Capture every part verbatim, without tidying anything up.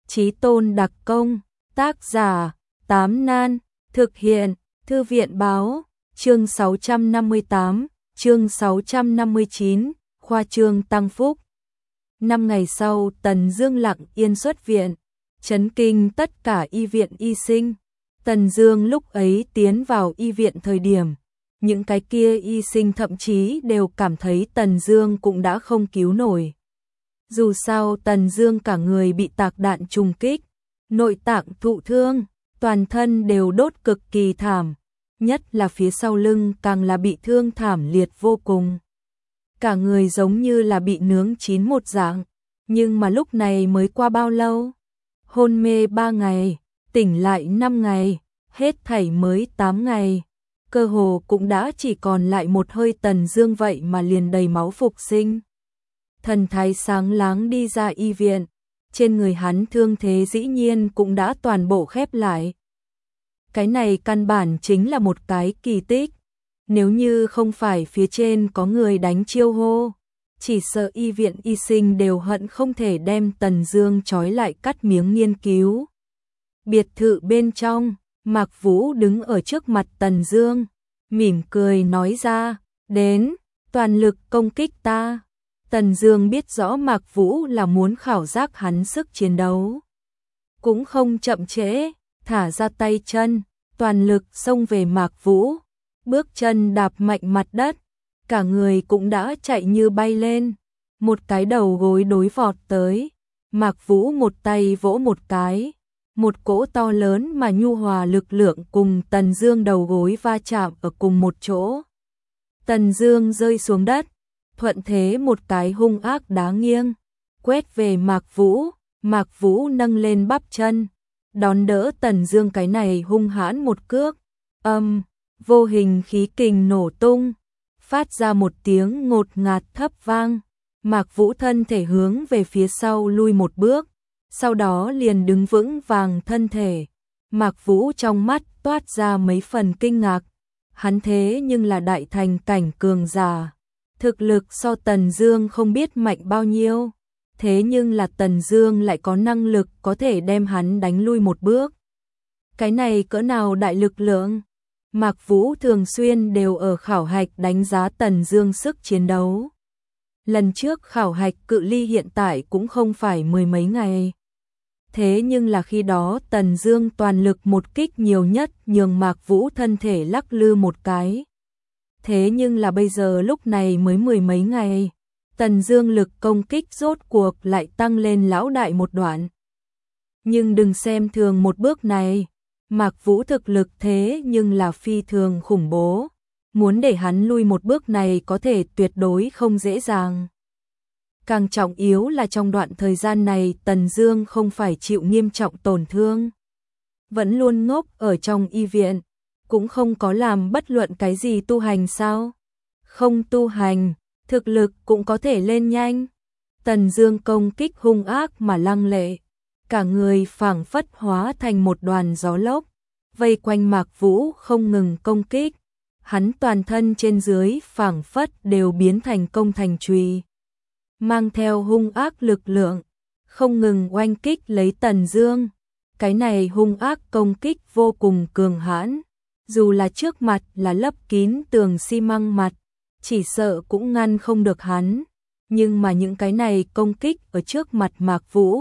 Chí tôn đặc công, tác giả, Tám Nan, thực hiện, Thư viện báo, chương sáu trăm năm mươi tám, chương sáu trăm năm mươi chín, khoa trương tăng phúc. Năm ngày sau, Tần Dương lặng yên xuất viện, chấn kinh tất cả y viện y sinh. Tần Dương lúc ấy tiến vào y viện thời điểm, những cái kia y sinh thậm chí đều cảm thấy Tần Dương cũng đã không cứu nổi. Dù sao Tần Dương cả người bị tạc đạn trùng kích, nội tạng thụ thương, toàn thân đều đốt cực kỳ thảm, nhất là phía sau lưng càng là bị thương thảm liệt vô cùng. Cả người giống như là bị nướng chín một dạng, nhưng mà lúc này mới qua bao lâu? Hôn mê ba ngày, tỉnh lại năm ngày, hết thảy mới tám ngày. Cơ hồ cũng đã chỉ còn lại một hơi Tần Dương vậy mà liền đầy máu phục sinh. Thần thái sáng láng đi ra y viện, trên người hắn thương thế dĩ nhiên cũng đã toàn bộ khép lại. Cái này căn bản chính là một cái kỳ tích, nếu như không phải phía trên có người đánh chiêu hô, chỉ sợ y viện y sinh đều hận không thể đem Tần Dương trói lại cắt miếng nghiên cứu. Biệt thự bên trong, Mạc Vũ đứng ở trước mặt Tần Dương, mỉm cười nói ra, đến, toàn lực công kích ta. Tần Dương biết rõ Mạc Vũ là muốn khảo giác hắn sức chiến đấu. Cũng không chậm trễ, thả ra tay chân, toàn lực xông về Mạc Vũ, bước chân đạp mạnh mặt đất, cả người cũng đã chạy như bay lên, một cái đầu gối đối vọt tới. Mạc Vũ một tay vỗ một cái, một cỗ to lớn mà nhu hòa lực lượng cùng Tần Dương đầu gối va chạm ở cùng một chỗ. Tần Dương rơi xuống đất, thuận thế một cái hung ác đá nghiêng, quét về Mạc Vũ, Mạc Vũ nâng lên bắp chân, đón đỡ Tần Dương cái này hung hãn một cước. Âm, vô hình khí kình nổ tung, phát ra một tiếng ngột ngạt thấp vang. Mạc Vũ thân thể hướng về phía sau lui một bước, sau đó liền đứng vững vàng thân thể. Mạc Vũ trong mắt toát ra mấy phần kinh ngạc, hắn thế nhưng là đại thành cảnh cường giả, thực lực so Tần Dương không biết mạnh bao nhiêu, thế nhưng là Tần Dương lại có năng lực có thể đem hắn đánh lui một bước. Cái này cỡ nào đại lực lượng? Mạc Vũ thường xuyên đều ở khảo hạch đánh giá Tần Dương sức chiến đấu. Lần trước khảo hạch cự ly hiện tại cũng không phải mười mấy ngày. Thế nhưng là khi đó Tần Dương toàn lực một kích nhiều nhất nhường Mạc Vũ thân thể lắc lư một cái. Thế nhưng là bây giờ lúc này mới mười mấy ngày, Tần Dương lực công kích rốt cuộc lại tăng lên lão đại một đoạn. Nhưng đừng xem thường một bước này, Mạc Vũ thực lực thế nhưng là phi thường khủng bố, muốn để hắn lui một bước này có thể tuyệt đối không dễ dàng. Càng trọng yếu là trong đoạn thời gian này Tần Dương không phải chịu nghiêm trọng tổn thương, vẫn luôn ngốc ở trong y viện, cũng không có làm bất luận cái gì tu hành sao? Không tu hành, thực lực cũng có thể lên nhanh. Tần Dương công kích hung ác mà lăng lệ, cả người phảng phất hóa thành một đoàn gió lốc, vây quanh Mạc Vũ không ngừng công kích. Hắn toàn thân trên dưới phảng phất đều biến thành công thành chùy, mang theo hung ác lực lượng, không ngừng oanh kích lấy Tần Dương. Cái này hung ác công kích vô cùng cường hãn, dù là trước mặt là lấp kín tường xi măng mặt, chỉ sợ cũng ngăn không được hắn, nhưng mà những cái này công kích ở trước mặt Mạc Vũ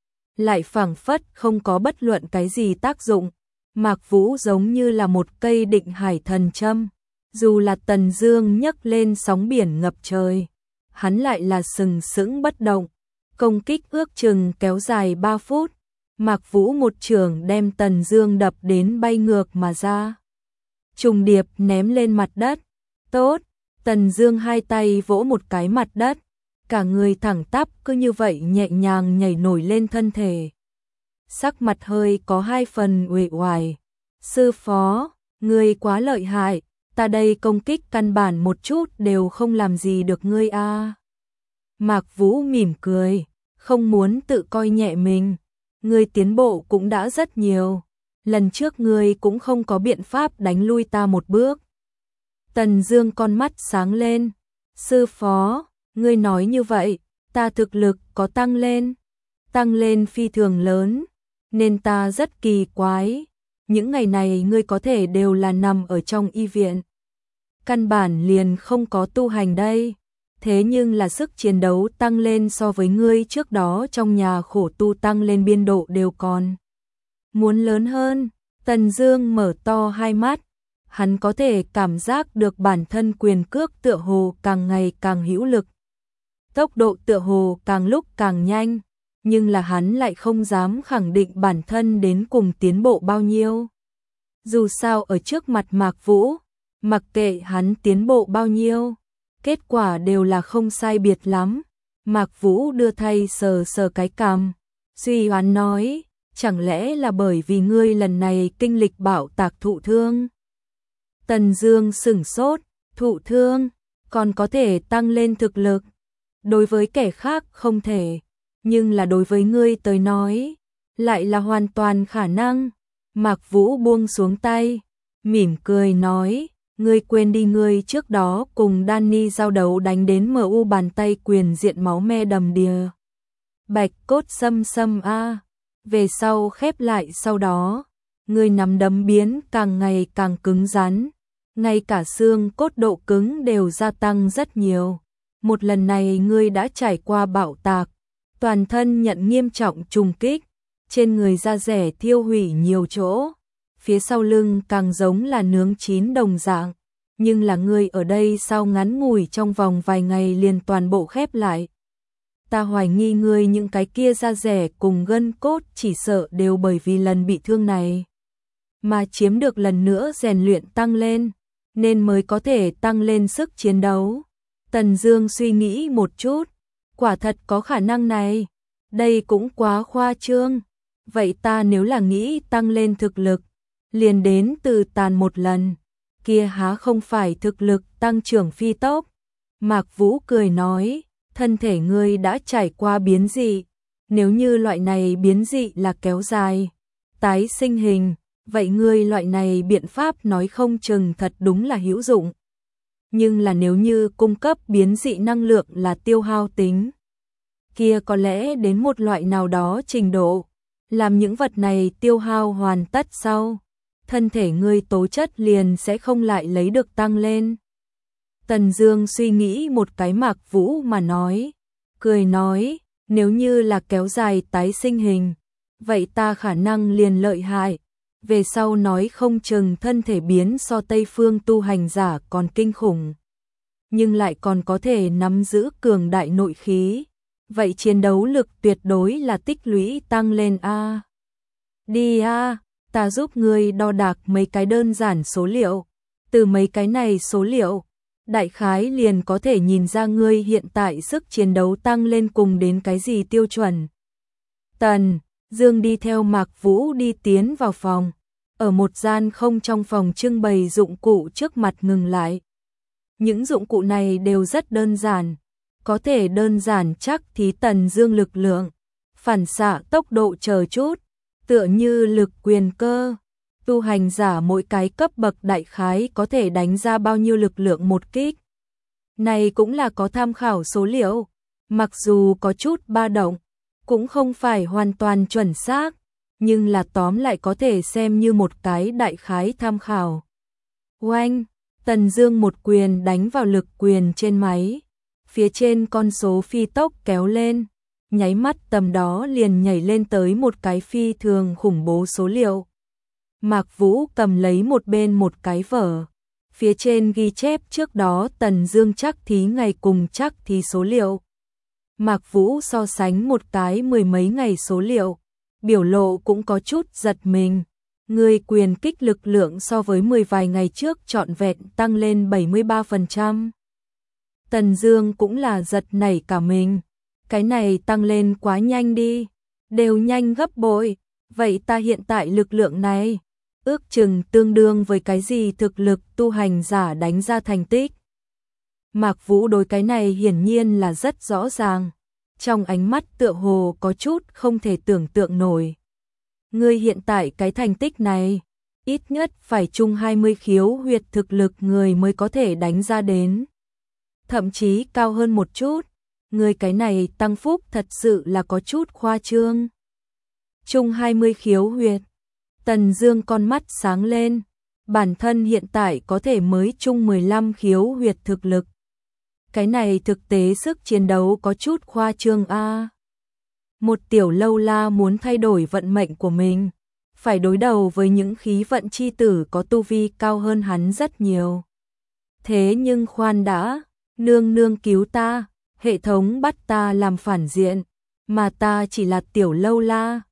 lại phảng phất không có bất luận cái gì tác dụng. Mạc Vũ giống như là một cây định hải thần châm, dù là Tần Dương nhấc lên sóng biển ngập trời, hắn lại là sừng sững bất động. Công kích ước chừng kéo dài ba phút, Mạc Vũ một chưởng đem Tần Dương đập đến bay ngược mà ra, trùng điệp ném lên mặt đất. Tốt, Tần Dương hai tay vỗ một cái mặt đất, cả người thẳng tắp cứ như vậy nhẹ nhàng nhảy nổi lên thân thể. Sắc mặt hơi có hai phần uể oải. Sư phó, ngươi quá lợi hại, ta đây công kích căn bản một chút đều không làm gì được ngươi a. À. Mạc Vũ mỉm cười, không muốn tự coi nhẹ mình, ngươi tiến bộ cũng đã rất nhiều, lần trước ngươi cũng không có biện pháp đánh lui ta một bước. Tần Dương con mắt sáng lên, sư phó, ngươi nói như vậy, ta thực lực có tăng lên. tăng lên phi thường lớn, nên ta rất kỳ quái. Những ngày này ngươi có thể đều là nằm ở trong y viện. Căn bản liền không có tu hành đây. Thế nhưng là sức chiến đấu tăng lên so với ngươi trước đó trong nhà khổ tu tăng lên biên độ đều còn. Muốn lớn hơn, Tần Dương mở to hai mắt. Hắn có thể cảm giác được bản thân quyền cước tựa hồ càng ngày càng hữu lực. Tốc độ tựa hồ càng lúc càng nhanh, nhưng là hắn lại không dám khẳng định bản thân đến cùng tiến bộ bao nhiêu. Dù sao ở trước mặt Mạc Vũ, mặc kệ hắn tiến bộ bao nhiêu, kết quả đều là không sai biệt lắm. Mạc Vũ đưa tay sờ sờ cái cằm, suy đoán nói, chẳng lẽ là bởi vì ngươi lần này kinh lịch bạo tạc thụ thương? Tần Dương sửng sốt, thụ thương, còn có thể tăng lên thực lực. Đối với kẻ khác không thể, nhưng là đối với ngươi tới nói, lại là hoàn toàn khả năng. Mạc Vũ buông xuống tay, mỉm cười nói, ngươi quên đi ngươi trước đó cùng Danny giao đấu đánh đến em u bàn tay quyền diện máu me đầm đìa. Bạch cốt xâm xâm a, về sau khép lại sau đó, ngươi nắm đấm biến càng ngày càng cứng rắn, ngay cả xương cốt độ cứng đều gia tăng rất nhiều. Một lần này ngươi đã trải qua bạo tạc, toàn thân nhận nghiêm trọng trùng kích, trên người da rẻ thiêu hủy nhiều chỗ, phía sau lưng càng giống là nướng chín đồng dạng, nhưng là ngươi ở đây sao ngắn ngủi trong vòng vài ngày liền toàn bộ khép lại. Ta hoài nghi ngươi những cái kia da rẻ cùng gân cốt chỉ sợ đều bởi vì lần bị thương này mà chiếm được lần nữa rèn luyện tăng lên, nên mới có thể tăng lên sức chiến đấu. Tần Dương suy nghĩ một chút, quả thật có khả năng này, đây cũng quá khoa trương. Vậy ta nếu là nghĩ tăng lên thực lực, liền đến từ tàn một lần, kia há không phải thực lực tăng trưởng phi tốc? Mạc Vũ cười nói, thân thể ngươi đã trải qua biến dị, nếu như loại này biến dị là kéo dài, tái sinh hình, vậy ngươi loại này biện pháp nói không chừng thật đúng là hữu dụng. Nhưng là nếu như cung cấp biến dị năng lượng là tiêu hao tính, kia có lẽ đến một loại nào đó trình độ, làm những vật này tiêu hao hoàn tất sau, thân thể ngươi tố chất liền sẽ không lại lấy được tăng lên. Tần Dương suy nghĩ một cái Mạc Vũ mà nói, cười nói, nếu như là kéo dài tái sinh hình, vậy ta khả năng liền lợi hại, về sau nói không chừng thân thể biến so Tây phương tu hành giả còn kinh khủng, nhưng lại còn có thể nắm giữ cường đại nội khí, vậy chiến đấu lực tuyệt đối là tích lũy tăng lên a. Đi a, ta giúp ngươi đo đạc mấy cái đơn giản số liệu, từ mấy cái này số liệu, đại khái liền có thể nhìn ra ngươi hiện tại sức chiến đấu tăng lên cùng đến cái gì tiêu chuẩn. Tần Dương đi theo Mạc Vũ đi tiến vào phòng, ở một gian không trong phòng trưng bày dụng cụ trước mặt ngừng lại. Những dụng cụ này đều rất đơn giản, có thể đơn giản chắc thí Tần Dương lực lượng, phản xạ tốc độ chờ chút, tựa như lực quyền cơ. Tu hành giả mỗi cái cấp bậc đại khái có thể đánh ra bao nhiêu lực lượng một kích. Này cũng là có tham khảo số liệu, mặc dù có chút ba động, cũng không phải hoàn toàn chuẩn xác, nhưng là tóm lại có thể xem như một cái đại khái tham khảo. Oanh, Tần Dương một quyền đánh vào lực quyền trên máy, phía trên con số phi tốc kéo lên, nháy mắt tầm đó liền nhảy lên tới một cái phi thường khủng bố số liệu. Mạc Vũ cầm lấy một bên một cái vở, phía trên ghi chép trước đó Tần Dương chắc thí ngày cùng chắc thí số liệu. Mạc Vũ so sánh một cái mười mấy ngày số liệu, biểu lộ cũng có chút giật mình. Người quyền kích lực lượng so với mười vài ngày trước trọn vẹn tăng lên bảy mươi ba phần trăm. Tần Dương cũng là giật nảy cả mình. Cái này tăng lên quá nhanh đi, đều nhanh gấp bội. Vậy ta hiện tại lực lượng này, ước chừng tương đương với cái gì thực lực tu hành giả đánh ra thành tích. Mạc Vũ đối cái này hiển nhiên là rất rõ ràng, trong ánh mắt tựa hồ có chút không thể tưởng tượng nổi. Ngươi hiện tại cái thành tích này, ít nhất phải chung hai mươi khiếu huyệt thực lực người mới có thể đánh ra đến. Thậm chí cao hơn một chút, Người cái này tăng phúc thật sự là có chút khoa trương. Chung hai mươi khiếu huyệt. Tần Dương con mắt sáng lên, bản thân hiện tại có thể mới chung mười lăm khiếu huyệt thực lực. Cái này thực tế sức chiến đấu có chút khoa trương a. Một tiểu lâu la muốn thay đổi vận mệnh của mình, phải đối đầu với những khí vận chi tử có tu vi cao hơn hắn rất nhiều. Thế nhưng khoan đã, nương nương cứu ta, hệ thống bắt ta làm phản diện, mà ta chỉ là tiểu lâu la,